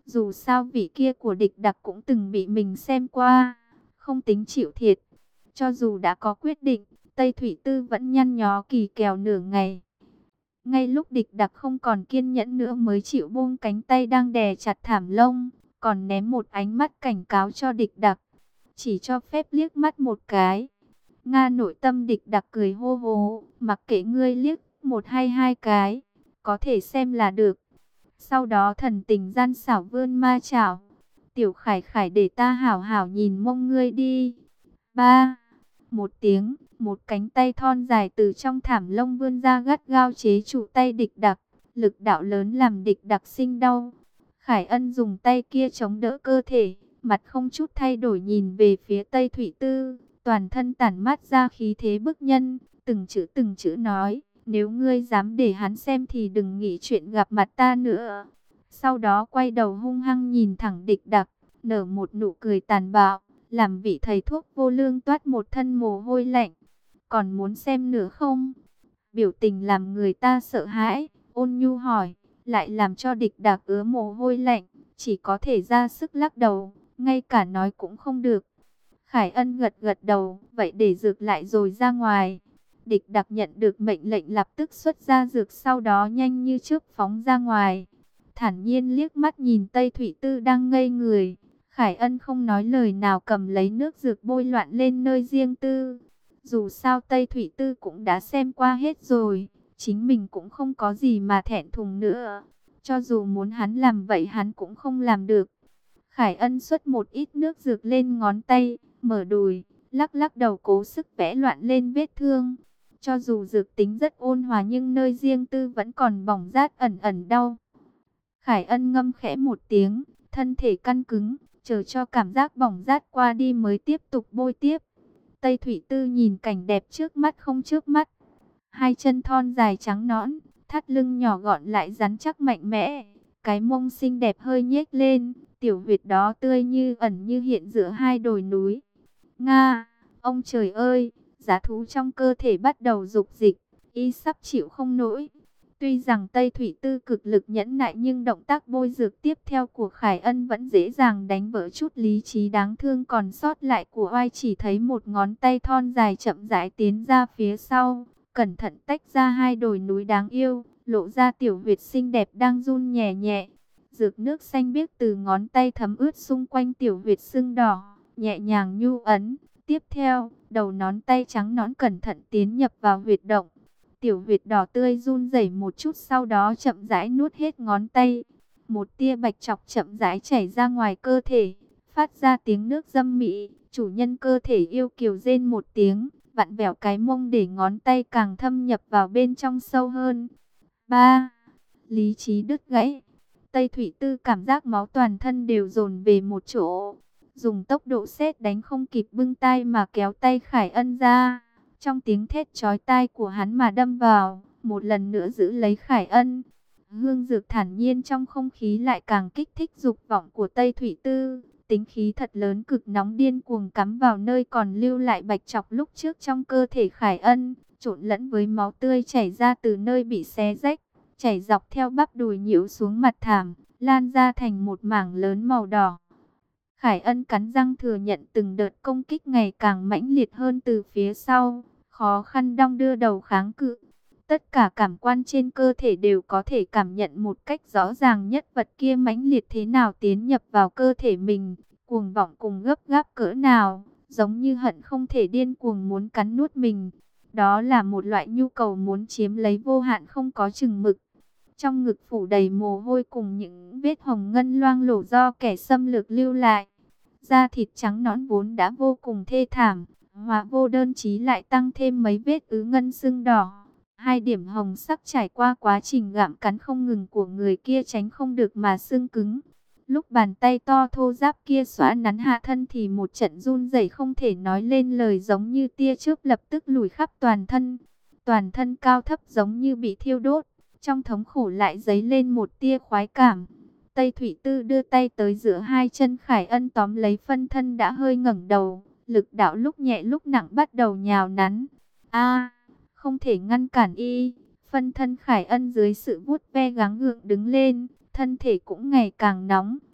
Dù sao vị kia của địch đặc cũng từng bị mình xem qua, không tính chịu thiệt. Cho dù đã có quyết định, Tây Thủy Tư vẫn nhăn nhó kỳ kèo nửa ngày. Ngay lúc địch đặc không còn kiên nhẫn nữa mới chịu buông cánh tay đang đè chặt thảm lông, còn ném một ánh mắt cảnh cáo cho địch đặc. Chỉ cho phép liếc mắt một cái. Nga nội tâm địch đặc cười hô hố, mặc kệ ngươi liếc một hay hai cái, có thể xem là được. Sau đó thần tình gian xảo vươn ma chảo. Tiểu Khải Khải, để ta hảo hảo nhìn mông ngươi đi. Ba, một tiếng, một cánh tay thon dài từ trong thảm lông vươn ra gắt gao chế trụ tay địch đặc. Lực đạo lớn làm địch đặc sinh đau. Khải Ân dùng tay kia chống đỡ cơ thể, mặt không chút thay đổi nhìn về phía Tây Thủy Tư, toàn thân tản mát ra khí thế bức nhân, từng chữ từng chữ nói, nếu ngươi dám để hắn xem thì đừng nghĩ chuyện gặp mặt ta nữa. Sau đó quay đầu hung hăng nhìn thẳng địch đặc, nở một nụ cười tàn bạo, làm vị thầy thuốc vô lương toát một thân mồ hôi lạnh. Còn muốn xem nữa không? Biểu tình làm người ta sợ hãi, ôn nhu hỏi, lại làm cho địch đặc ứa mồ hôi lạnh, chỉ có thể ra sức lắc đầu, ngay cả nói cũng không được. Khải Ân gật gật đầu, vậy để dược lại rồi ra ngoài. Địch đặc nhận được mệnh lệnh lập tức xuất ra dược, sau đó nhanh như chớp phóng ra ngoài. Thản nhiên liếc mắt nhìn Tây Thủy Tư đang ngây người. Khải Ân không nói lời nào cầm lấy nước dược bôi loạn lên nơi riêng tư. Dù sao Tây Thủy Tư cũng đã xem qua hết rồi, chính mình cũng không có gì mà thẹn thùng nữa. Cho dù muốn hắn làm vậy hắn cũng không làm được. Khải Ân xuất một ít nước dược lên ngón tay, mở đùi, lắc lắc đầu cố sức vẽ loạn lên vết thương. Cho dù dược tính rất ôn hòa nhưng nơi riêng tư vẫn còn bỏng rát ẩn ẩn đau. Khải Ân ngâm khẽ một tiếng, thân thể căng cứng, chờ cho cảm giác bỏng rát qua đi mới tiếp tục bôi tiếp. Tây Thủy Tư nhìn cảnh đẹp trước mắt không chớp mắt. Hai chân thon dài trắng nõn, thắt lưng nhỏ gọn lại rắn chắc mạnh mẽ. Cái mông xinh đẹp hơi nhếch lên, tiểu huyệt đó tươi như ẩn như hiện giữa hai đồi núi. Nga, ông trời ơi, giá thú trong cơ thể bắt đầu dục dịch, y sắp chịu không nổi. Tuy rằng Tây Thủy Tư cực lực nhẫn nại nhưng động tác bôi dược tiếp theo của Khải Ân vẫn dễ dàng đánh vỡ chút lý trí đáng thương còn sót lại của oai. Chỉ thấy một ngón tay thon dài chậm rãi tiến ra phía sau, cẩn thận tách ra hai đồi núi đáng yêu, lộ ra tiểu huyệt xinh đẹp đang run nhẹ nhẹ. Dược nước xanh biếc từ ngón tay thấm ướt xung quanh tiểu huyệt sưng đỏ, nhẹ nhàng nhu ấn. Tiếp theo, đầu ngón tay trắng nõn cẩn thận tiến nhập vào huyệt động. Tiểu huyệt đỏ tươi run rẩy một chút, sau đó chậm rãi nuốt hết ngón tay. Một tia bạch trọc chậm rãi chảy ra ngoài cơ thể, phát ra tiếng nước dâm mỹ. Chủ nhân cơ thể yêu kiều rên một tiếng, vặn vẹo cái mông để ngón tay càng thâm nhập vào bên trong sâu hơn. Ba, lý trí đứt gãy. Tây Thủy Tư cảm giác máu toàn thân đều dồn về một chỗ, dùng tốc độ sét đánh không kịp bưng tay mà kéo tay Khải Ân ra. Trong tiếng thét chói tai của hắn mà đâm vào, một lần nữa giữ lấy Khải Ân. Hương dược thản nhiên trong không khí lại càng kích thích dục vọng của Tây Thủy Tư. Tính khí thật lớn cực nóng điên cuồng cắm vào nơi còn lưu lại bạch trọc lúc trước trong cơ thể Khải Ân, trộn lẫn với máu tươi chảy ra từ nơi bị xé rách, chảy dọc theo bắp đùi nhiễu xuống mặt thảm, lan ra thành một mảng lớn màu đỏ. Khải Ân cắn răng thừa nhận từng đợt công kích ngày càng mãnh liệt hơn từ phía sau, khó khăn đong đưa đầu kháng cự. Tất cả cảm quan trên cơ thể đều có thể cảm nhận một cách rõ ràng nhất vật kia mãnh liệt thế nào tiến nhập vào cơ thể mình, cuồng vọng cùng gấp gáp cỡ nào, giống như hận không thể điên cuồng muốn cắn nuốt mình. Đó là một loại nhu cầu muốn chiếm lấy vô hạn không có chừng mực. Trong ngực phủ đầy mồ hôi cùng những vết hồng ngân loang lổ do kẻ xâm lược lưu lại. Da thịt trắng nõn vốn đã vô cùng thê thảm, hóa vô đơn chí lại tăng thêm mấy vết ứ ngân sưng đỏ. Hai điểm hồng sắc trải qua quá trình gặm cắn không ngừng của người kia tránh không được mà xương cứng. Lúc bàn tay to thô ráp kia xóa nắn hạ thân thì một trận run rẩy không thể nói lên lời, giống như tia chớp lập tức lùi khắp toàn thân. Toàn thân cao thấp giống như bị thiêu đốt, trong thống khổ lại dấy lên một tia khoái cảm. Tây Thủy Tư đưa tay tới giữa hai chân Khải Ân tóm lấy phân thân đã hơi ngẩng đầu, lực đạo lúc nhẹ lúc nặng bắt đầu nhào nắn. A, không thể ngăn cản y. Phân thân Khải Ân dưới sự vuốt ve gắng gượng đứng lên, thân thể cũng ngày càng nóng.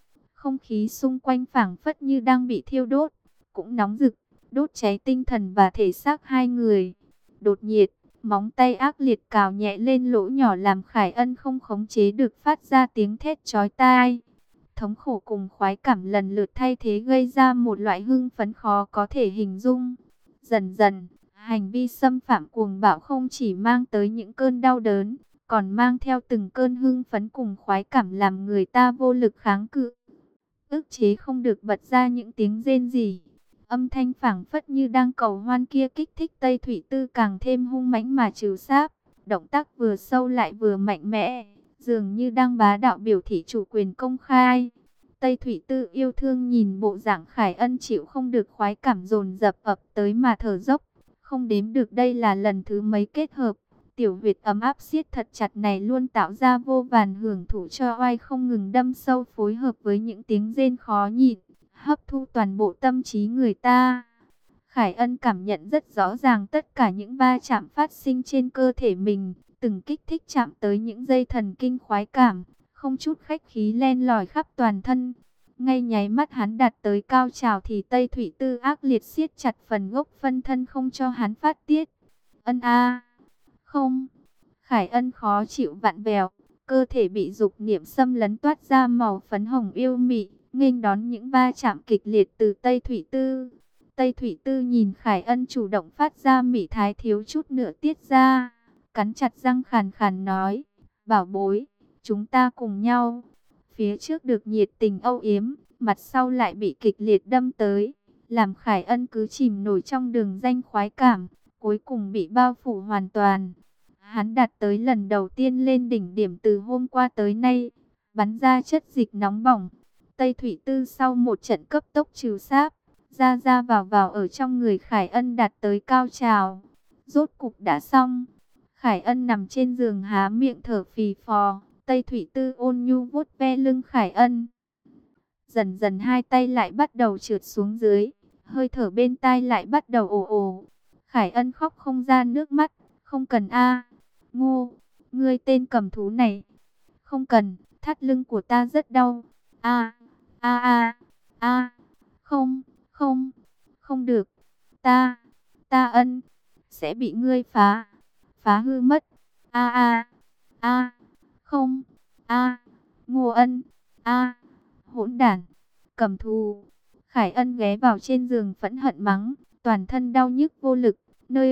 Không khí xung quanh phảng phất như đang bị thiêu đốt, cũng nóng rực, đốt cháy tinh thần và thể xác hai người. Đột nhiệt, móng tay ác liệt cào nhẹ lên lỗ nhỏ làm Khải Ân không khống chế được phát ra tiếng thét chói tai. Thống khổ cùng khoái cảm lần lượt thay thế gây ra một loại hưng phấn khó có thể hình dung. Dần dần, hành vi xâm phạm cuồng bạo không chỉ mang tới những cơn đau đớn, còn mang theo từng cơn hưng phấn cùng khoái cảm làm người ta vô lực kháng cự. Ức chế không được bật ra những tiếng rên rỉ. Âm thanh phảng phất như đang cầu hoan kia kích thích Tây Thủy Tư càng thêm hung mãnh mà trừ sáp. Động tác vừa sâu lại vừa mạnh mẽ, dường như đang bá đạo biểu thị chủ quyền công khai. Tây Thủy Tư yêu thương nhìn bộ dạng Khải Ân chịu không được khoái cảm dồn dập ập tới mà thở dốc. Không đếm được đây là lần thứ mấy kết hợp. Tiểu huyệt ấm áp siết thật chặt này luôn tạo ra vô vàn hưởng thụ cho oai không ngừng đâm sâu phối hợp với những tiếng rên khó nhịn, hấp thu toàn bộ tâm trí người ta. Khải Ân cảm nhận rất rõ ràng tất cả những va chạm phát sinh trên cơ thể mình, từng kích thích chạm tới những dây thần kinh khoái cảm, không chút khách khí len lỏi khắp toàn thân. Ngay nháy mắt hắn đạt tới cao trào thì Tây Thủy Tư ác liệt siết chặt phần gốc phân thân không cho hắn phát tiết. Ân a, không. Khải Ân khó chịu vặn vẹo, cơ thể bị dục niệm xâm lấn toát ra màu phấn hồng yêu mị, nghênh đón những va chạm kịch liệt từ Tây Thủy Tư. Tây Thủy Tư nhìn Khải Ân chủ động phát ra mị thái thiếu chút nữa tiết ra, cắn chặt răng khàn khàn nói, bảo bối, chúng ta cùng nhau. Phía trước được nhiệt tình âu yếm, mặt sau lại bị kịch liệt đâm tới, làm Khải Ân cứ chìm nổi trong đường ranh khoái cảm, cuối cùng bị bao phủ hoàn toàn. Hắn đạt tới lần đầu tiên lên đỉnh điểm từ hôm qua tới nay, bắn ra chất dịch nóng bỏng. Tây Thủy Tư sau một trận cấp tốc trừ sáp, ra ra vào vào ở trong người Khải Ân đạt tới cao trào. Rốt cục đã xong. Khải Ân nằm trên giường há miệng thở phì phò. Tây Thủy Tư ôn nhu vuốt ve lưng Khải Ân. Dần dần hai tay lại bắt đầu trượt xuống dưới, hơi thở bên tai lại bắt đầu ồ ồ. Khải Ân khóc không ra nước mắt. Không cần a, Ngô, ngươi tên cầm thú này. Không cần, thắt lưng của ta rất đau. A, a a, a, không, không, không được. Ta, ta Ân sẽ bị ngươi phá, phá hư mất. A a, a, không, a, Ngô Ân, a, hỗn đản, cầm thú. Khải Ân ghé vào trên giường phẫn hận mắng, toàn thân đau nhức vô lực. Nơi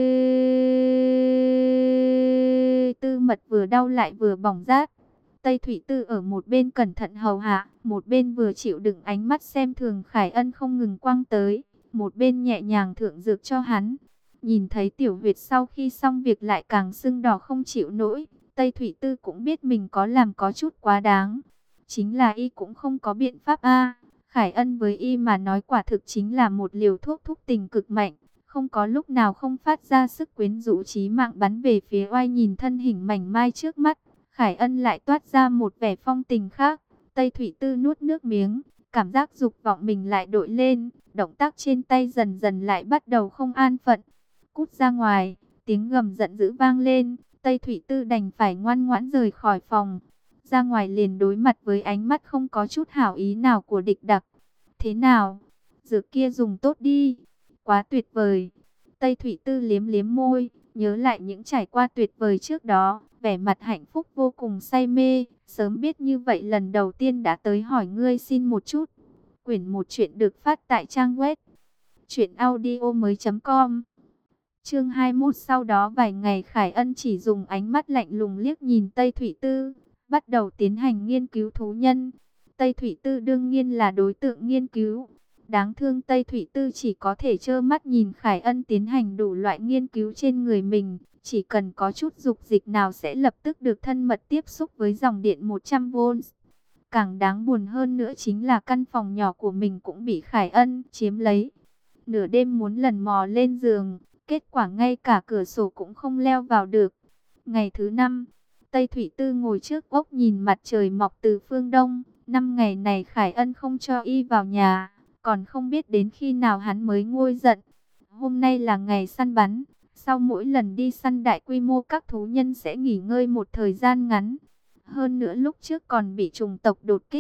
tư mật vừa đau lại vừa bỏng rát. Tây Thủy Tư ở một bên cẩn thận hầu hạ, một bên vừa chịu đựng ánh mắt xem thường Khải Ân không ngừng quăng tới, một bên nhẹ nhàng thượng dược cho hắn. Nhìn thấy tiểu huyệt sau khi xong việc lại càng sưng đỏ không chịu nổi, Tây Thủy Tư cũng biết mình có làm có chút quá đáng. Chính là y cũng không có biện pháp a. Khải Ân với y mà nói quả thực chính là một liều thuốc thúc tình cực mạnh. Không có lúc nào không phát ra sức quyến rũ chí mạng bắn về phía oai. Nhìn thân hình mảnh mai trước mắt, Khải Ân lại toát ra một vẻ phong tình khác. Tây Thủy Tư nuốt nước miếng, cảm giác dục vọng mình lại đội lên, động tác trên tay dần dần lại bắt đầu không an phận. Cút ra ngoài, tiếng gầm giận dữ vang lên, Tây Thủy Tư đành phải ngoan ngoãn rời khỏi phòng. Ra ngoài liền đối mặt với ánh mắt không có chút hảo ý nào của địch đặc. Thế nào? Dược kia dùng tốt đi. Quá tuyệt vời. Tây Thủy Tư liếm liếm môi, nhớ lại những trải qua tuyệt vời trước đó, vẻ mặt hạnh phúc vô cùng say mê. Sớm biết như vậy lần đầu tiên đã tới hỏi ngươi xin một chút. Quyển một chuyện được phát tại trang web truyện audio mới chấm com. Chương hai mươi mốt. Sau đó vài ngày Khải Ân chỉ dùng ánh mắt lạnh lùng liếc nhìn Tây Thủy Tư, bắt đầu tiến hành nghiên cứu thú nhân. Tây Thủy Tư đương nhiên là đối tượng nghiên cứu. Đáng thương Tây Thủy Tư chỉ có thể trơ mắt nhìn Khải Ân tiến hành đủ loại nghiên cứu trên người mình. Chỉ cần có chút dục dịch nào sẽ lập tức được thân mật tiếp xúc với dòng điện một trăm vôn. Càng đáng buồn hơn nữa chính là căn phòng nhỏ của mình cũng bị Khải Ân chiếm lấy. Nửa đêm muốn lần mò lên giường, kết quả ngay cả cửa sổ cũng không leo vào được. Ngày thứ năm, Tây Thủy Tư ngồi trước ốc nhìn mặt trời mọc từ phương đông. Năm ngày này Khải Ân không cho y vào nhà, còn không biết đến khi nào hắn mới nguôi giận. Hôm nay là ngày săn bắn. Sau mỗi lần đi săn đại quy mô các thú nhân sẽ nghỉ ngơi một thời gian ngắn. Hơn nữa lúc trước còn bị trùng tộc đột kích,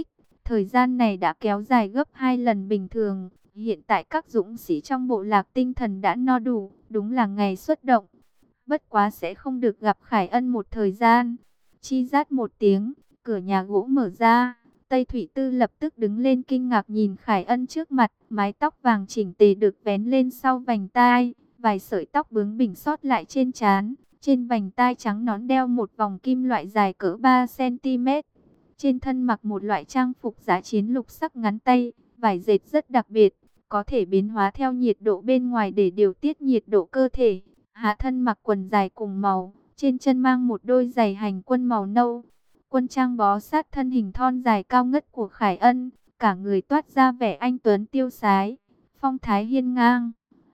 Thời gian này đã kéo dài gấp hai lần bình thường. Hiện tại các dũng sĩ trong bộ lạc tinh thần đã no đủ, đúng là ngày xuất động. Bất quá sẽ không được gặp Khải Ân một thời gian. Chi rát một tiếng, cửa nhà gỗ mở ra. Tây Thủy Tư lập tức đứng lên kinh ngạc nhìn Khải Ân trước mặt. Mái tóc vàng chỉnh tề được vén lên sau vành tai. Vài sợi tóc bướng bỉnh sót lại trên trán. Trên vành tai trắng nón đeo một vòng kim loại dài cỡ ba xăng-ti-mét. Trên thân mặc một loại trang phục giá chiến lục sắc ngắn tay. Vải dệt rất đặc biệt, có thể biến hóa theo nhiệt độ bên ngoài để điều tiết nhiệt độ cơ thể. Hạ thân mặc quần dài cùng màu, trên chân mang một đôi giày hành quân màu nâu. Quân trang bó sát thân hình thon dài cao ngất của Khải Ân, cả người toát ra vẻ anh tuấn tiêu sái, phong thái hiên ngang.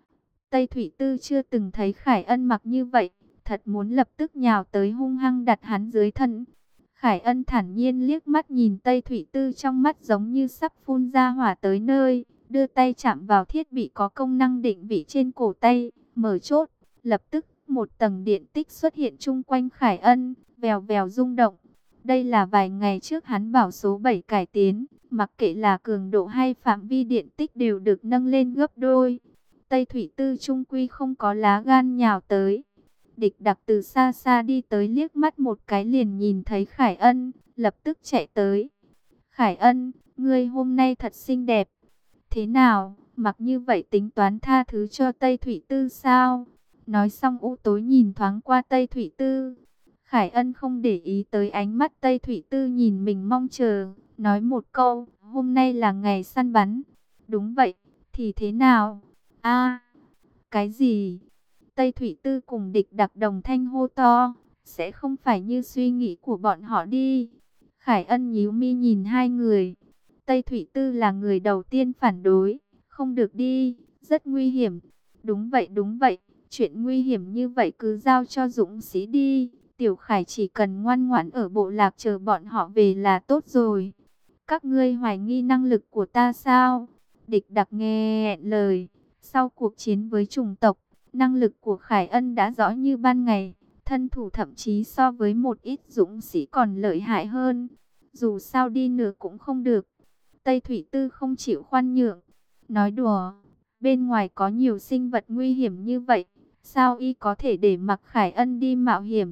Tây Thủy Tư chưa từng thấy Khải Ân mặc như vậy, thật muốn lập tức nhào tới hung hăng đặt hắn dưới thân. Khải Ân thản nhiên liếc mắt nhìn Tây Thủy Tư, trong mắt giống như sắp phun ra hỏa tới nơi, đưa tay chạm vào thiết bị có công năng định vị trên cổ tay, mở chốt. Lập tức, một tầng điện tích xuất hiện chung quanh Khải Ân, vèo vèo rung động. Đây là vài ngày trước hắn bảo số bảy cải tiến, mặc kệ là cường độ hay phạm vi điện tích đều được nâng lên gấp đôi. Tây Thủy Tư trung quy không có lá gan nhào tới. Địch Đặc từ xa xa đi tới, liếc mắt một cái liền nhìn thấy Khải Ân, lập tức chạy tới. Khải Ân, ngươi hôm nay thật xinh đẹp. Thế nào, mặc như vậy tính toán tha thứ cho Tây Thủy Tư sao? Nói xong u tối nhìn thoáng qua Tây Thủy Tư. Khải Ân không để ý tới ánh mắt Tây Thủy Tư nhìn mình mong chờ, nói một câu, hôm nay là ngày săn bắn. Đúng vậy, thì thế nào? A, cái gì? Tây Thủy Tư cùng Địch Đặc đồng thanh hô to, sẽ không phải như suy nghĩ của bọn họ đi. Khải Ân nhíu mi nhìn hai người. Tây Thủy Tư là người đầu tiên phản đối, không được đi, rất nguy hiểm. Đúng vậy, đúng vậy, chuyện nguy hiểm như vậy cứ giao cho dũng sĩ đi. Tiểu Khải chỉ cần ngoan ngoãn ở bộ lạc chờ bọn họ về là tốt rồi. Các ngươi hoài nghi năng lực của ta sao? Địch Đặc nghe lời, sau cuộc chiến với chủng tộc, năng lực của Khải Ân đã rõ như ban ngày, thân thủ thậm chí so với một ít dũng sĩ còn lợi hại hơn. Dù sao đi nữa cũng không được. Tây Thủy Tư không chịu khoan nhượng, nói đùa, bên ngoài có nhiều sinh vật nguy hiểm như vậy, sao y có thể để mặc Khải Ân đi mạo hiểm?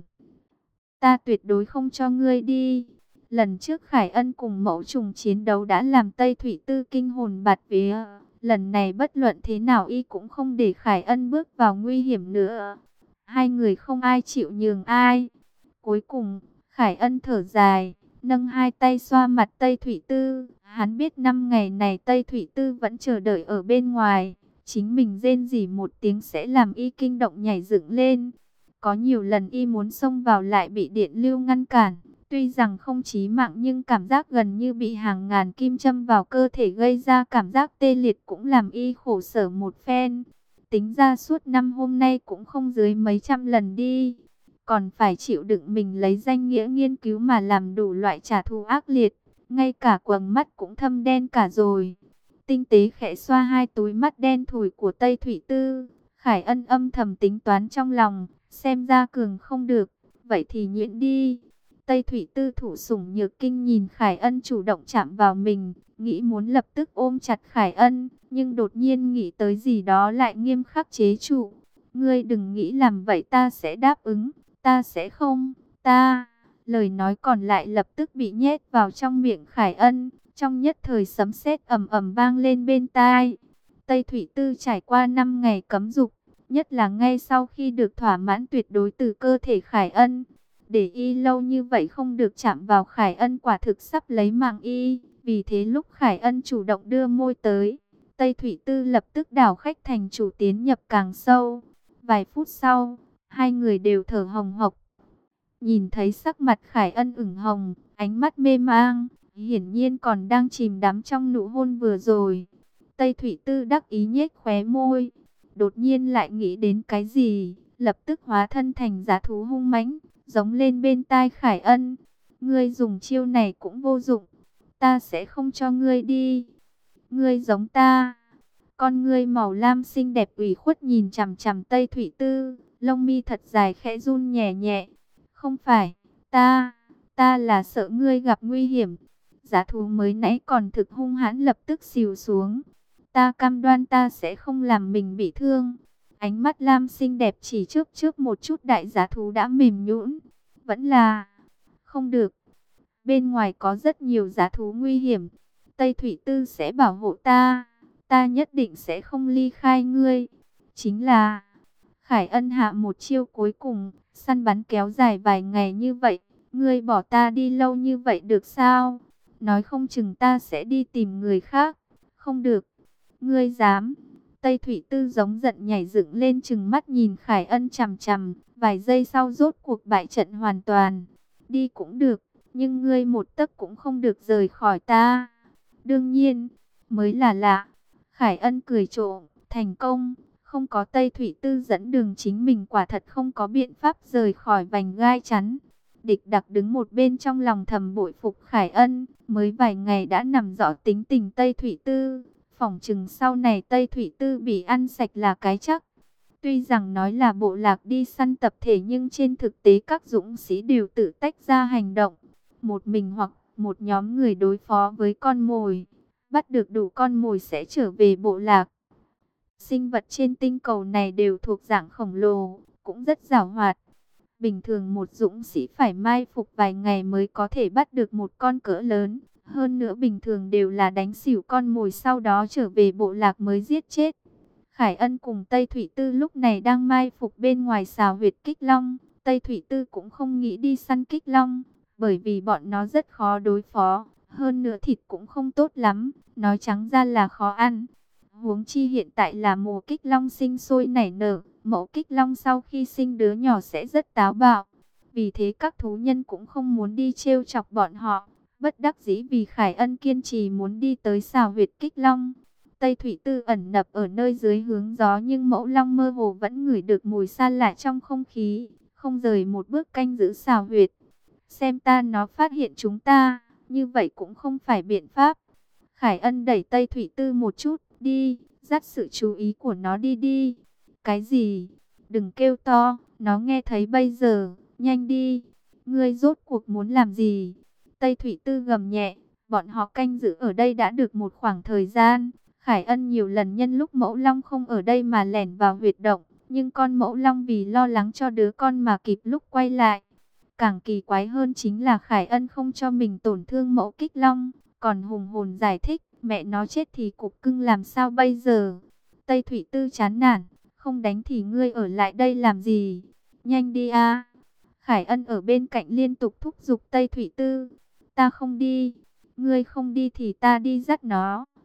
Ta tuyệt đối không cho ngươi đi. Lần trước Khải Ân cùng mẫu trùng chiến đấu đã làm Tây Thủy Tư kinh hồn bạt vía. Lần này bất luận thế nào y cũng không để Khải Ân bước vào nguy hiểm nữa. Hai người không ai chịu nhường ai. Cuối cùng, Khải Ân thở dài, nâng hai tay xoa mặt Tây Thủy Tư. Hắn biết năm ngày này Tây Thủy Tư vẫn chờ đợi ở bên ngoài. Chính mình rên rỉ một tiếng sẽ làm y kinh động nhảy dựng lên. Có nhiều lần y muốn xông vào lại bị điện lưu ngăn cản. Tuy rằng không chí mạng nhưng cảm giác gần như bị hàng ngàn kim châm vào cơ thể gây ra cảm giác tê liệt cũng làm y khổ sở một phen. Tính ra suốt năm hôm nay cũng không dưới mấy trăm lần đi. Còn phải chịu đựng mình lấy danh nghĩa nghiên cứu mà làm đủ loại trả thù ác liệt. Ngay cả quầng mắt cũng thâm đen cả rồi. Tinh tế khẽ xoa hai túi mắt đen thủi của Tây Thủy Tư. Khải Ân âm thầm tính toán trong lòng. Xem ra cường không được, vậy thì nhuyễn đi. Tây Thủy Tư thủ sủng nhược kinh nhìn Khải Ân chủ động chạm vào mình, nghĩ muốn lập tức ôm chặt Khải Ân, nhưng đột nhiên nghĩ tới gì đó lại nghiêm khắc chế trụ. Ngươi đừng nghĩ làm vậy ta sẽ đáp ứng, ta sẽ không, ta... Lời nói còn lại lập tức bị nhét vào trong miệng Khải Ân, trong nhất thời sấm sét ầm ầm vang lên bên tai. Tây Thủy Tư trải qua năm ngày cấm dục, nhất là ngay sau khi được thỏa mãn tuyệt đối từ cơ thể Khải Ân. Để y lâu như vậy không được chạm vào Khải Ân quả thực sắp lấy mạng y. Vì thế lúc Khải Ân chủ động đưa môi tới, Tây Thủy Tư lập tức đảo khách thành chủ tiến nhập càng sâu. Vài phút sau, hai người đều thở hồng hộc. Nhìn thấy sắc mặt Khải Ân ửng hồng, ánh mắt mê mang, hiển nhiên còn đang chìm đắm trong nụ hôn vừa rồi. Tây Thủy Tư đắc ý nhếch khóe môi, đột nhiên lại nghĩ đến cái gì, lập tức hóa thân thành dã thú hung mãnh, giống lên bên tai Khải Ân. Ngươi dùng chiêu này cũng vô dụng, ta sẽ không cho ngươi đi. Ngươi giống ta. Con ngươi màu lam xinh đẹp ủy khuất nhìn chằm chằm Tây Thủy Tư, lông mi thật dài khẽ run nhẹ nhẹ. Không phải, ta, ta là sợ ngươi gặp nguy hiểm. Giá thú mới nãy còn thực hung hãn lập tức xìu xuống. Ta cam đoan ta sẽ không làm mình bị thương. Ánh mắt Lam xinh đẹp chỉ trước trước một chút đại giá thú đã mềm nhũn. Vẫn là không được. Bên ngoài có rất nhiều giá thú nguy hiểm. Tây Thủy Tư sẽ bảo hộ ta. Ta nhất định sẽ không ly khai ngươi. Chính là Khải Ân hạ một chiêu cuối cùng. Săn bắn kéo dài vài ngày như vậy. Ngươi bỏ ta đi lâu như vậy được sao? Nói không chừng ta sẽ đi tìm người khác. Không được. Ngươi dám. Tây Thủy Tư giống giận nhảy dựng lên chừng mắt nhìn Khải Ân chằm chằm. Vài giây sau rốt cuộc bại trận hoàn toàn. Đi cũng được. Nhưng ngươi một tấc cũng không được rời khỏi ta. Đương nhiên. Mới là lạ. Khải Ân cười trộm. Thành công. Không có Tây Thủy Tư dẫn đường chính mình quả thật không có biện pháp rời khỏi vành gai chắn. Địch Đặc đứng một bên trong lòng thầm bội phục Khải Ân. Mới vài ngày đã nằm rõ tính tình Tây Thủy Tư. Phỏng chừng sau này Tây Thủy Tư bị ăn sạch là cái chắc. Tuy rằng nói là bộ lạc đi săn tập thể nhưng trên thực tế các dũng sĩ đều tự tách ra hành động. Một mình hoặc một nhóm người đối phó với con mồi. Bắt được đủ con mồi sẽ trở về bộ lạc. Sinh vật trên tinh cầu này đều thuộc dạng khổng lồ, cũng rất giàu hoạt. Bình thường một dũng sĩ phải mai phục vài ngày mới có thể bắt được một con cỡ lớn. Hơn nữa bình thường đều là đánh xỉu con mồi sau đó trở về bộ lạc mới giết chết. Khải Ân cùng Tây Thủy Tư lúc này đang mai phục bên ngoài xào huyệt Kích Long. Tây Thủy Tư cũng không nghĩ đi săn Kích Long, bởi vì bọn nó rất khó đối phó. Hơn nữa thịt cũng không tốt lắm, nói trắng ra là khó ăn. Huống chi hiện tại là mùa Kích Long sinh sôi nảy nở, mẫu Kích Long sau khi sinh đứa nhỏ sẽ rất táo bạo. Vì thế các thú nhân cũng không muốn đi trêu chọc bọn họ. Bất đắc dĩ vì Khải Ân kiên trì muốn đi tới xào huyệt Kích Long. Tây Thủy Tư ẩn nấp ở nơi dưới hướng gió nhưng mẫu long mơ hồ vẫn ngửi được mùi xa lạ trong không khí, không rời một bước canh giữ xào huyệt. Xem ta nó phát hiện chúng ta, như vậy cũng không phải biện pháp. Khải Ân đẩy Tây Thủy Tư một chút, đi, dắt sự chú ý của nó đi đi. Cái gì? Đừng kêu to, nó nghe thấy bây giờ, nhanh đi. Ngươi rốt cuộc muốn làm gì? Tây Thủy Tư gầm nhẹ, bọn họ canh giữ ở đây đã được một khoảng thời gian. Khải Ân nhiều lần nhân lúc mẫu long không ở đây mà lẻn vào huyệt động, nhưng con mẫu long vì lo lắng cho đứa con mà kịp lúc quay lại. Càng kỳ quái hơn chính là Khải Ân không cho mình tổn thương mẫu Kích Long, còn hùng hồn giải thích, mẹ nó chết thì cục cưng làm sao bây giờ? Tây Thủy Tư chán nản, không đánh thì ngươi ở lại đây làm gì? Nhanh đi a! Khải Ân ở bên cạnh liên tục thúc giục Tây Thủy Tư, ta không đi, ngươi không đi thì ta đi dắt nó.